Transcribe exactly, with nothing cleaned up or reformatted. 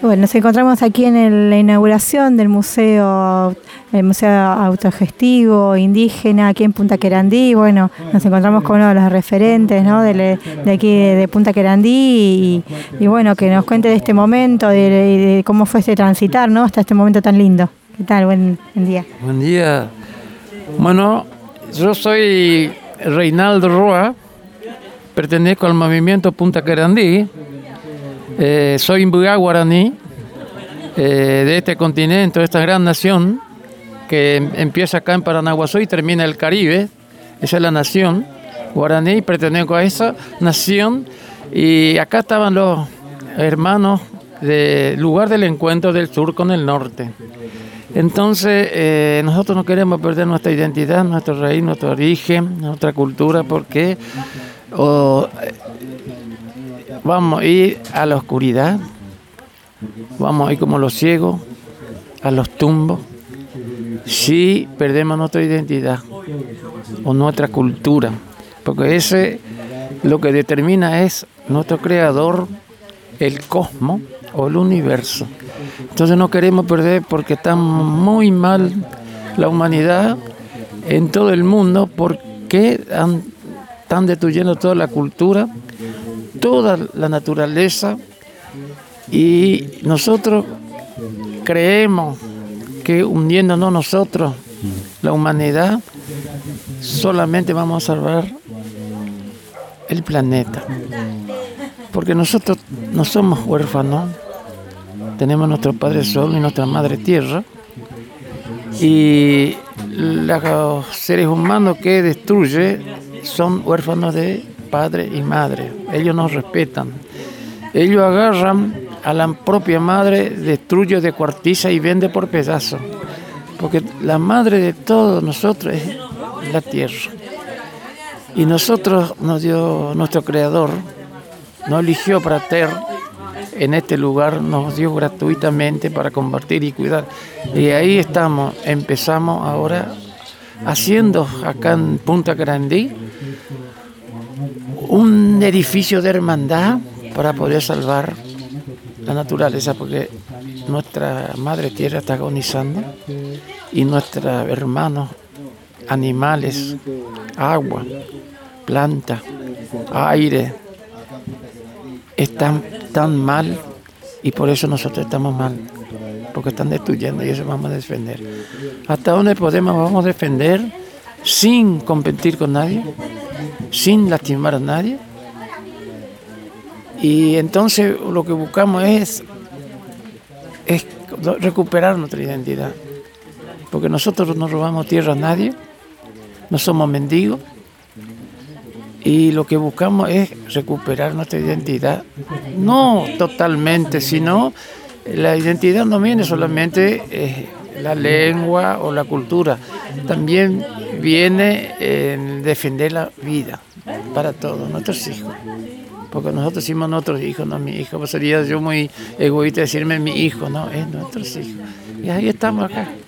Bueno, nos encontramos aquí en el- la inauguración del museo, el Museo Autogestivo Indígena aquí en Punta Querandí. Bueno, nos encontramos con uno de los referentes, ¿no?, de, le- de aquí de, de Punta Querandí y, y bueno, que nos cuente de este momento, de, de cómo fue este transitar, ¿no?, hasta este momento tan lindo. ¿Qué tal? Buen, buen día. Buen día. Bueno, yo soy Reinaldo Roa, pertenezco al movimiento Punta Querandí, eh, soy imbuá guaraní eh, de este continente, de esta gran nación que em- empieza acá en Paranaguazú y termina en el Caribe. Esa es la nación guaraní, pertenezco a esa nación y acá estaban los hermanos del lugar del encuentro del sur con el norte. Entonces, eh, nosotros no queremos perder nuestra identidad, nuestro raíz, nuestro origen, nuestra cultura, porque o, eh, vamos a ir a la oscuridad, vamos a ir como los ciegos, a los tumbos, si perdemos nuestra identidad o nuestra cultura, porque ese lo que determina es nuestro creador, el cosmos o el universo. Entonces no queremos perder porque está muy mal la humanidad en todo el mundo porque han- están destruyendo toda la cultura, toda la naturaleza y nosotros creemos que hundiéndonos nosotros, la humanidad, solamente vamos a salvar el planeta. Porque nosotros no somos huérfanos, tenemos nuestro Padre Sol y nuestra Madre Tierra, y los seres humanos que destruye son huérfanos de padre y madre. Ellos nos respetan. Ellos agarran a la propia madre, destruye, descuartiza y vende por pedazos. Porque la madre de todos nosotros es la tierra. Y nosotros nos dio nuestro Creador, nos eligió para estar en este lugar, nos dio gratuitamente para compartir y cuidar. Y ahí estamos, empezamos ahora haciendo acá en Punta Querandí un edificio de hermandad para poder salvar la naturaleza, porque nuestra madre tierra está agonizando y nuestros hermanos animales, agua, planta, aire, están tan mal y por eso nosotros estamos mal, porque están destruyendo y eso vamos a defender. ¿Hasta dónde podemos? Vamos a defender sin competir con nadie, sin lastimar a nadie. Y entonces lo que buscamos es, es recuperar nuestra identidad, porque nosotros no robamos tierra a nadie, no somos mendigos. Y lo que buscamos es recuperar nuestra identidad, no totalmente, sino la identidad no viene solamente eh, la lengua o la cultura, también viene en defender la vida para todos nuestros hijos, porque nosotros somos nuestros hijos, no mi hijo, pues sería yo muy egoísta decirme mi hijo, no, es nuestros hijos. Y ahí estamos acá.